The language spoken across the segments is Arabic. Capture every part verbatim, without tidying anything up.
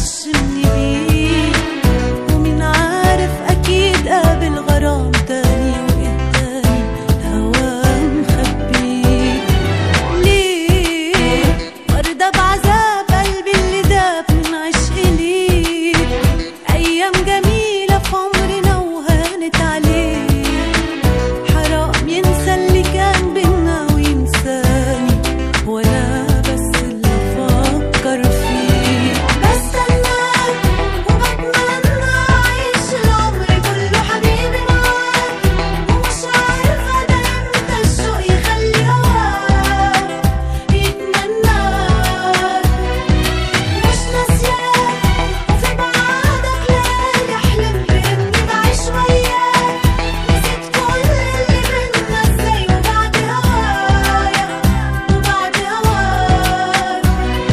وعشمني بيه، ومين عارف أكيد قابل غرام تاني وإيه تاني الهوا مخبيه. ليه وردة بعذاب قلبي اللي داب من عشق ليه، أيام جميلة في عمرنا وهانت عليه، حرام ينسى اللي كان بينا وينساني، وأنا بس اللي أفكر فيه. بستناك وبتمنى أعيش العمر كله حبيبي معاك، ومش عارفة ده إمتى الشوق يخلي هواك يتمناك، مش ناسياك وفي بعادك ليالي أحلم بإني بعيش وياك، نسيت كل اللي بينا إزاي وبعد هوايا وبعد هواك.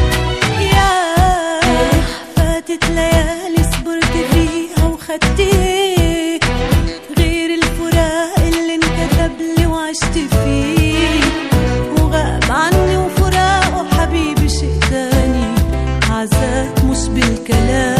ياه فاتت ليالي صبرت فيها وخدت ايه غير الفراق اللي انكتب لي وعشت فيه، وغاب عني وفراقه حبيبي شيء تاني عذاب مش بالكلام.